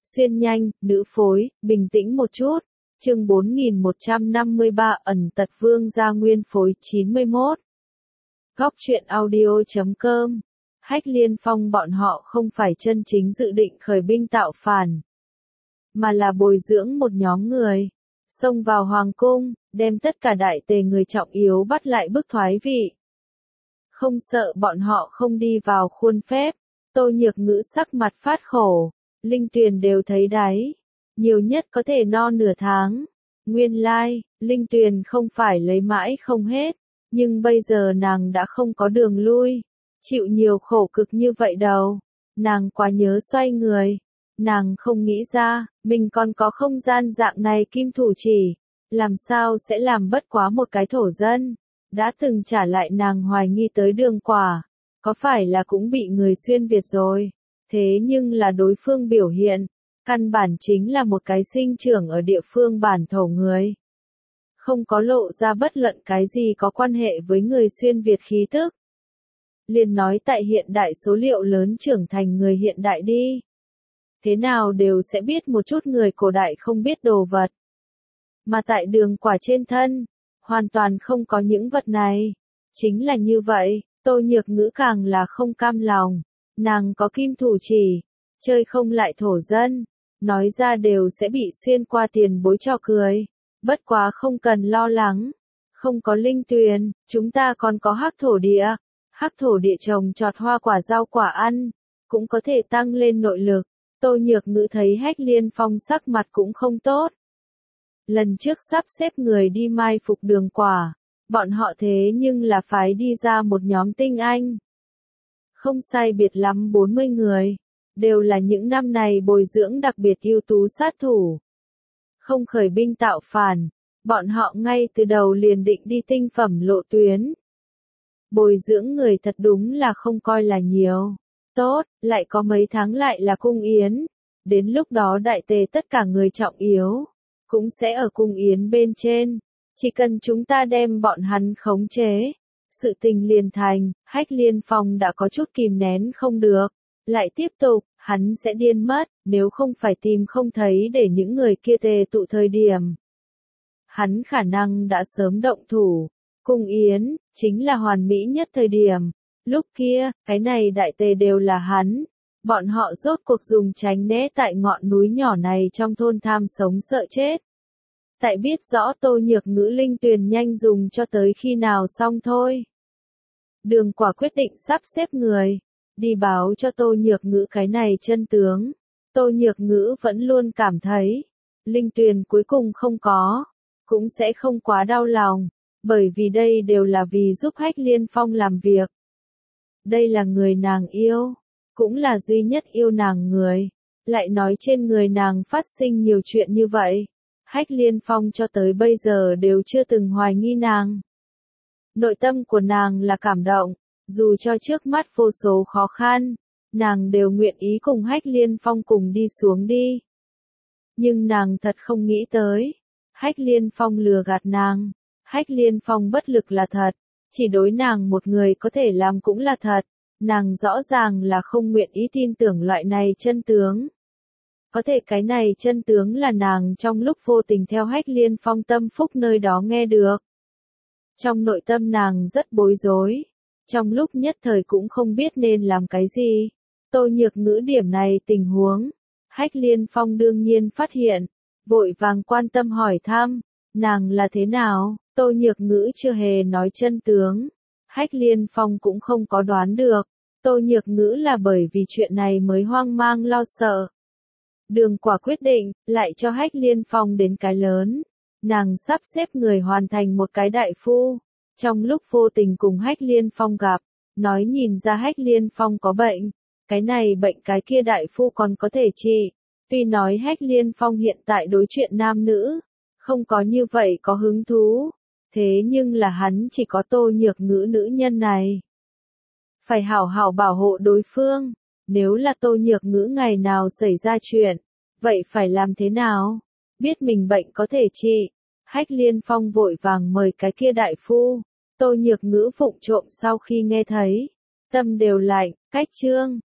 Xuyên nhanh, nữ phối, bình tĩnh một chút. Chương 4153 ẩn tật Vương Gia Nguyên phối 91. Góc truyện audio.com. Hách Liên Phong bọn họ không phải chân chính dự định khởi binh tạo phản, mà là bồi dưỡng một nhóm người, xông vào hoàng cung, đem tất cả đại tề người trọng yếu bắt lại bức thoái vị. Không sợ bọn họ không đi vào khuôn phép. Tô Nhược Ngữ sắc mặt phát khổ, Linh Tuyền đều thấy đáy, nhiều nhất có thể no nửa tháng. Nguyên lai, Linh Tuyền không phải lấy mãi không hết, nhưng bây giờ nàng đã không có đường lui, chịu nhiều khổ cực như vậy đâu. Nàng quá nhớ xoay người, nàng không nghĩ ra, mình còn có không gian dạng này kim thủ chỉ, làm sao sẽ làm bất quá một cái thổ dân. Đã từng trả lại nàng hoài nghi tới Đường Quả, có phải là cũng bị người xuyên Việt rồi, thế nhưng là đối phương biểu hiện, căn bản chính là một cái sinh trưởng ở địa phương bản thổ người. Không có lộ ra bất luận cái gì có quan hệ với người xuyên Việt khí tức. Liền nói tại hiện đại số liệu lớn trưởng thành người hiện đại đi. Thế nào đều sẽ biết một chút người cổ đại không biết đồ vật. Mà tại Đường Quả trên thân, hoàn toàn không có những vật này. Chính là như vậy, Tô Nhược Ngữ càng là không cam lòng. Nàng có kim thủ chỉ, chơi không lại thổ dân, nói ra đều sẽ bị xuyên qua tiền bối cho cười. Bất quá không cần lo lắng, không có Linh Tuyền, chúng ta còn có hắc thổ địa. Hắc thổ địa trồng trọt hoa quả rau quả ăn, cũng có thể tăng lên nội lực. Tô Nhược Ngữ thấy Hách Liên Phong sắc mặt cũng không tốt. Lần trước sắp xếp người đi mai phục Đường Quả, bọn họ thế nhưng là phái đi ra một nhóm tinh anh. Không sai biệt lắm 40 người, đều là những năm này bồi dưỡng đặc biệt ưu tú sát thủ. Không khởi binh tạo phản, bọn họ ngay từ đầu liền định đi tinh phẩm lộ tuyến. Bồi dưỡng người thật đúng là không coi là nhiều. Tốt, lại có mấy tháng lại là cung yến. Đến lúc đó đại tề tất cả người trọng yếu cũng sẽ ở cung yến bên trên. Chỉ cần chúng ta đem bọn hắn khống chế, sự tình liền thành. Hách Liên Phong đã có chút kìm nén không được, lại tiếp tục, hắn sẽ điên mất, nếu không phải tìm không thấy để những người kia tề tụ thời điểm. Hắn khả năng đã sớm động thủ. Cung yến, chính là hoàn mỹ nhất thời điểm. Lúc kia, cái này đại tề đều là hắn. Bọn họ rốt cuộc dùng tránh né tại ngọn núi nhỏ này trong thôn tham sống sợ chết. Tại biết rõ Tô Nhược Ngữ Linh Tuyền nhanh dùng cho tới khi nào xong thôi. Đường Quả quyết định sắp xếp người, đi báo cho Tô Nhược Ngữ cái này chân tướng. Tô Nhược Ngữ vẫn luôn cảm thấy, Linh Tuyền cuối cùng không có, cũng sẽ không quá đau lòng, bởi vì đây đều là vì giúp Hách Liên Phong làm việc. Đây là người nàng yêu, cũng là duy nhất yêu nàng người, lại nói trên người nàng phát sinh nhiều chuyện như vậy. Hách Liên Phong cho tới bây giờ đều chưa từng hoài nghi nàng. Nội tâm của nàng là cảm động, dù cho trước mắt vô số khó khăn, nàng đều nguyện ý cùng Hách Liên Phong cùng đi xuống đi. Nhưng nàng thật không nghĩ tới, Hách Liên Phong lừa gạt nàng. Hách Liên Phong bất lực là thật, chỉ đối nàng một người có thể làm cũng là thật. Nàng rõ ràng là không nguyện ý tin tưởng loại này chân tướng. Có thể cái này chân tướng là nàng trong lúc vô tình theo Hách Liên Phong tâm phúc nơi đó nghe được. Trong nội tâm nàng rất bối rối, trong lúc nhất thời cũng không biết nên làm cái gì. Tô Nhược Ngữ điểm này tình huống, Hách Liên Phong đương nhiên phát hiện, vội vàng quan tâm hỏi thăm, nàng là thế nào. Tô Nhược Ngữ chưa hề nói chân tướng, Hách Liên Phong cũng không có đoán được. Tô Nhược Ngữ là bởi vì chuyện này mới hoang mang lo sợ. Đường Quả quyết định, lại cho Hách Liên Phong đến cái lớn. Nàng sắp xếp người hoàn thành một cái đại phu. Trong lúc vô tình cùng Hách Liên Phong gặp, nói nhìn ra Hách Liên Phong có bệnh. Cái này bệnh cái kia đại phu còn có thể trị. Tuy nói Hách Liên Phong hiện tại đối chuyện nam nữ, không có như vậy có hứng thú. Thế nhưng là hắn chỉ có Tô Nhược Ngữ nữ nhân này. Phải hảo hảo bảo hộ đối phương. Nếu là Tô Nhược Ngữ ngày nào xảy ra chuyện, vậy phải làm thế nào? Biết mình bệnh có thể trị. Hách Liên Phong vội vàng mời cái kia đại phu. Tô Nhược Ngữ vụng trộm sau khi nghe thấy, tâm đều lạnh. Cách chương